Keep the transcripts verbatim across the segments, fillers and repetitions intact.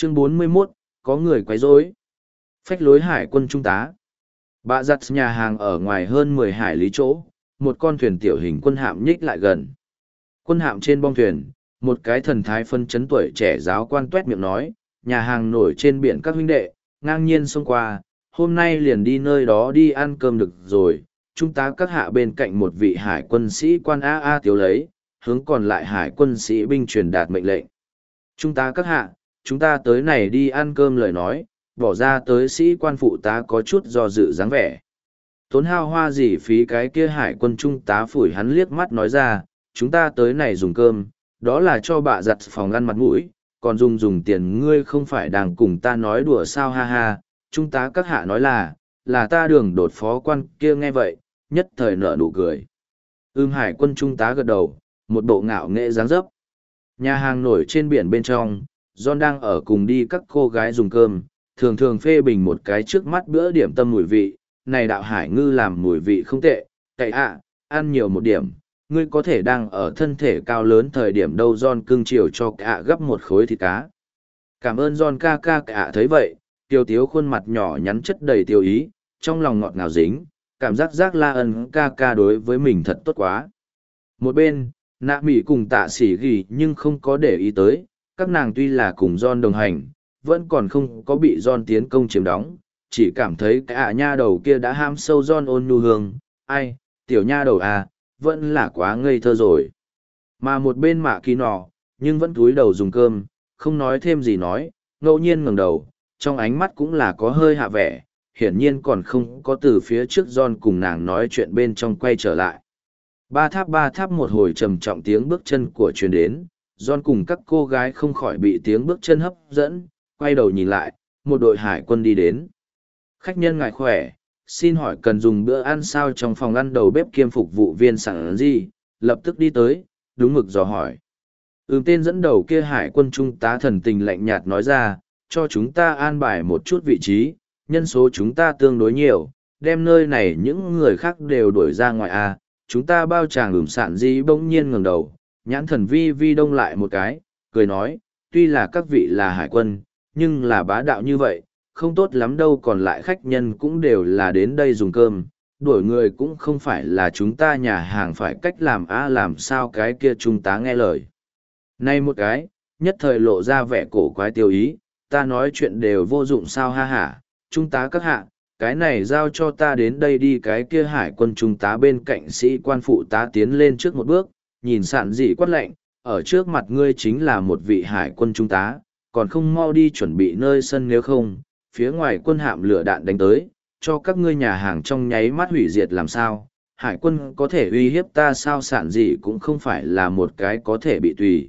Chương bốn mươi mốt, có người quấy rối. Phách lối hải quân trung tá. Bạ giặt nhà hàng ở ngoài hơn mười hải lý chỗ, một con thuyền tiểu hình quân hạm nhích lại gần. Quân hạm trên bong thuyền, một cái thần thái phân chấn tuổi trẻ giáo quan tuét miệng nói, nhà hàng nổi trên biển các huynh đệ, ngang nhiên xông qua, hôm nay liền đi nơi đó đi ăn cơm được rồi. Chúng ta các hạ bên cạnh một vị hải quân sĩ quan A A tiếu lấy, hướng còn lại hải quân sĩ binh truyền đạt mệnh lệnh. Chúng ta các hạ, chúng ta tới này đi ăn cơm lời nói, bỏ ra tới sĩ quan phụ tá có chút do dự dáng vẻ. Tốn hao hoa gì phí cái kia hải quân trung tá phủi hắn liếc mắt nói ra, chúng ta tới này dùng cơm, đó là cho bạ giặt phòng ăn mặt mũi, còn dùng dùng tiền ngươi không phải đang cùng ta nói đùa sao ha ha, trung tá các hạ nói là, là ta đường đột phó quan kia nghe vậy, nhất thời nở nụ cười. Ưm hải quân trung tá gật đầu, một bộ ngạo nghệ dáng dấp. Nhà hàng nổi trên biển bên trong, John đang ở cùng đi các cô gái dùng cơm, thường thường phê bình một cái trước mắt bữa điểm tâm mùi vị, này đạo hải ngư làm mùi vị không tệ, cậy ạ, ăn nhiều một điểm, ngươi có thể đang ở thân thể cao lớn thời điểm đâu John cưng chiều cho cả gấp một khối thịt cá. Cảm ơn John ca ca cả thấy vậy, tiêu tiếu khuôn mặt nhỏ nhắn chất đầy tiêu ý, trong lòng ngọt ngào dính, cảm giác giác la ân ca ca đối với mình thật tốt quá. Một bên, nạ mỉ cùng tạ sỉ ghi nhưng không có để ý tới, các nàng tuy là cùng John đồng hành, vẫn còn không có bị John tiến công chiếm đóng, chỉ cảm thấy cái ạ nha đầu kia đã ham sâu John ôn nhu hương, ai, tiểu nha đầu à, vẫn là quá ngây thơ rồi. Mà một bên mạ kỳ nọ, nhưng vẫn cúi đầu dùng cơm, không nói thêm gì nói, ngẫu nhiên ngẩng đầu, trong ánh mắt cũng là có hơi hạ vẻ, hiển nhiên còn không có từ phía trước John cùng nàng nói chuyện bên trong quay trở lại. Ba tháp ba tháp một hồi trầm trọng tiếng bước chân của truyền đến, John cùng các cô gái không khỏi bị tiếng bước chân hấp dẫn, quay đầu nhìn lại, một đội hải quân đi đến. Khách nhân ngài khỏe, xin hỏi cần dùng bữa ăn sao trong phòng ăn đầu bếp kiêm phục vụ viên sẵn gì, lập tức đi tới, đúng mực dò hỏi. Ừm tên dẫn đầu kia hải quân trung tá thần tình lạnh nhạt nói ra, cho chúng ta an bài một chút vị trí, nhân số chúng ta tương đối nhiều, đem nơi này những người khác đều đuổi ra ngoài à, chúng ta bao chàng ửm sạn gì bỗng nhiên ngẩng đầu, nhãn thần vi vi đông lại một cái, cười nói, tuy là các vị là hải quân, nhưng là bá đạo như vậy, không tốt lắm đâu còn lại khách nhân cũng đều là đến đây dùng cơm, đuổi người cũng không phải là chúng ta nhà hàng phải cách làm á làm sao cái kia trung tá nghe lời. Nay một cái, nhất thời lộ ra vẻ cổ quái tiêu ý, ta nói chuyện đều vô dụng sao ha hả, trung tá các hạ, cái này giao cho ta đến đây đi cái kia hải quân trung tá bên cạnh sĩ quan phụ tá tiến lên trước một bước, nhìn sạn dị quát lệnh, ở trước mặt ngươi chính là một vị hải quân trung tá, còn không mau đi chuẩn bị nơi sân nếu không, phía ngoài quân hạm lửa đạn đánh tới, cho các ngươi nhà hàng trong nháy mắt hủy diệt làm sao, hải quân có thể uy hiếp ta sao sạn dị cũng không phải là một cái có thể bị tùy.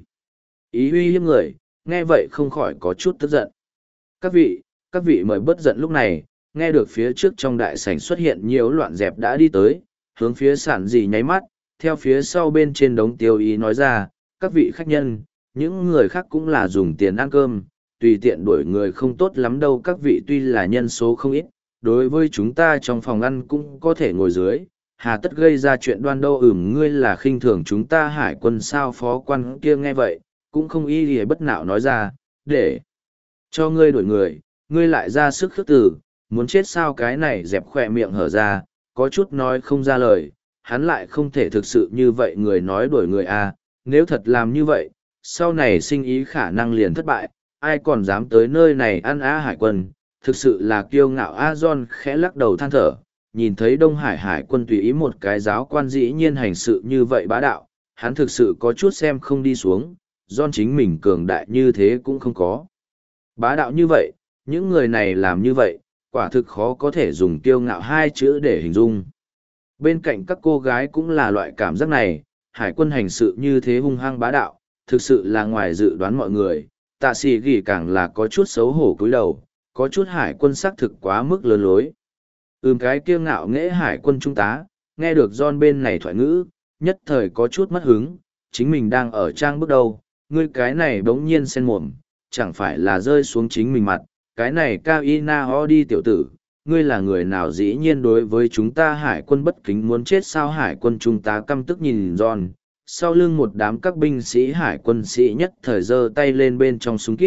Ý uy hiếp người, nghe vậy không khỏi có chút tức giận. Các vị, các vị mời bớt giận lúc này, nghe được phía trước trong đại sảnh xuất hiện nhiều loạn dẹp đã đi tới, hướng phía sạn dị nháy mắt, theo phía sau bên trên đống tiêu ý nói ra, các vị khách nhân, những người khác cũng là dùng tiền ăn cơm, tùy tiện đuổi người không tốt lắm đâu các vị tuy là nhân số không ít, đối với chúng ta trong phòng ăn cũng có thể ngồi dưới, hà tất gây ra chuyện đoan đâu ửm ngươi là khinh thường chúng ta hải quân sao phó quan kia nghe vậy, cũng không y gì bất nạo nói ra, để cho ngươi đuổi người, ngươi lại ra sức khước từ, muốn chết sao cái này dẹp khỏe miệng hở ra, có chút nói không ra lời, hắn lại không thể thực sự như vậy người nói đuổi người à, nếu thật làm như vậy, sau này sinh ý khả năng liền thất bại, ai còn dám tới nơi này ăn á hải quân, thực sự là kiêu ngạo A John khẽ lắc đầu than thở, nhìn thấy Đông Hải hải quân tùy ý một cái giáo quan dĩ nhiên hành sự như vậy bá đạo, hắn thực sự có chút xem không đi xuống, John chính mình cường đại như thế cũng không có. Bá đạo như vậy, những người này làm như vậy, quả thực khó có thể dùng kiêu ngạo hai chữ để hình dung. Bên cạnh các cô gái cũng là loại cảm giác này, hải quân hành sự như thế hung hăng bá đạo, thực sự là ngoài dự đoán mọi người, tạ sĩ ghi càng là có chút xấu hổ cúi đầu, có chút hải quân xác thực quá mức lớn lối. Ừm cái kiêu ngạo nghễ hải quân trung tá, nghe được John bên này thoại ngữ, nhất thời có chút mất hứng, chính mình đang ở trang bước đầu, ngươi cái này bỗng nhiên sen mồm, chẳng phải là rơi xuống chính mình mặt, cái này cao y na ho đi tiểu tử, ngươi là người nào dĩ nhiên đối với chúng ta hải quân bất kính muốn chết sao hải quân trung tá căm tức nhìn John, sau lưng một đám các binh sĩ hải quân sĩ nhất thời giơ tay lên bên trong súng kíp,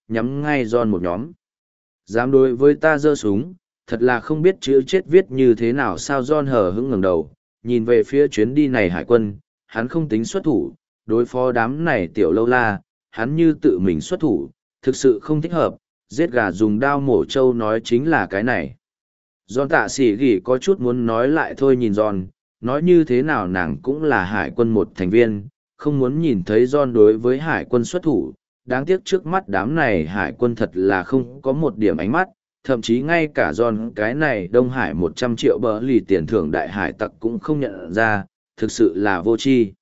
nhắm ngay John một nhóm. Dám đối với ta giơ súng, thật là không biết chữ chết viết như thế nào. Sao John hờ hững ngẩng đầu, nhìn về phía chuyến đi này hải quân, hắn không tính xuất thủ, đối phó đám này tiểu lâu la, hắn như tự mình xuất thủ, thực sự không thích hợp, giết gà dùng đao mổ trâu nói chính là cái này. John tạ sĩ gỉ có chút muốn nói lại thôi, nhìn John, nói như thế nào nàng cũng là hải quân một thành viên, không muốn nhìn thấy John đối với hải quân xuất thủ. Đáng tiếc trước mắt đám này hải quân thật là không có một điểm ánh mắt, thậm chí ngay cả John cái này Đông Hải một trăm triệu bờ lì tiền thưởng đại hải tặc cũng không nhận ra, thực sự là vô tri.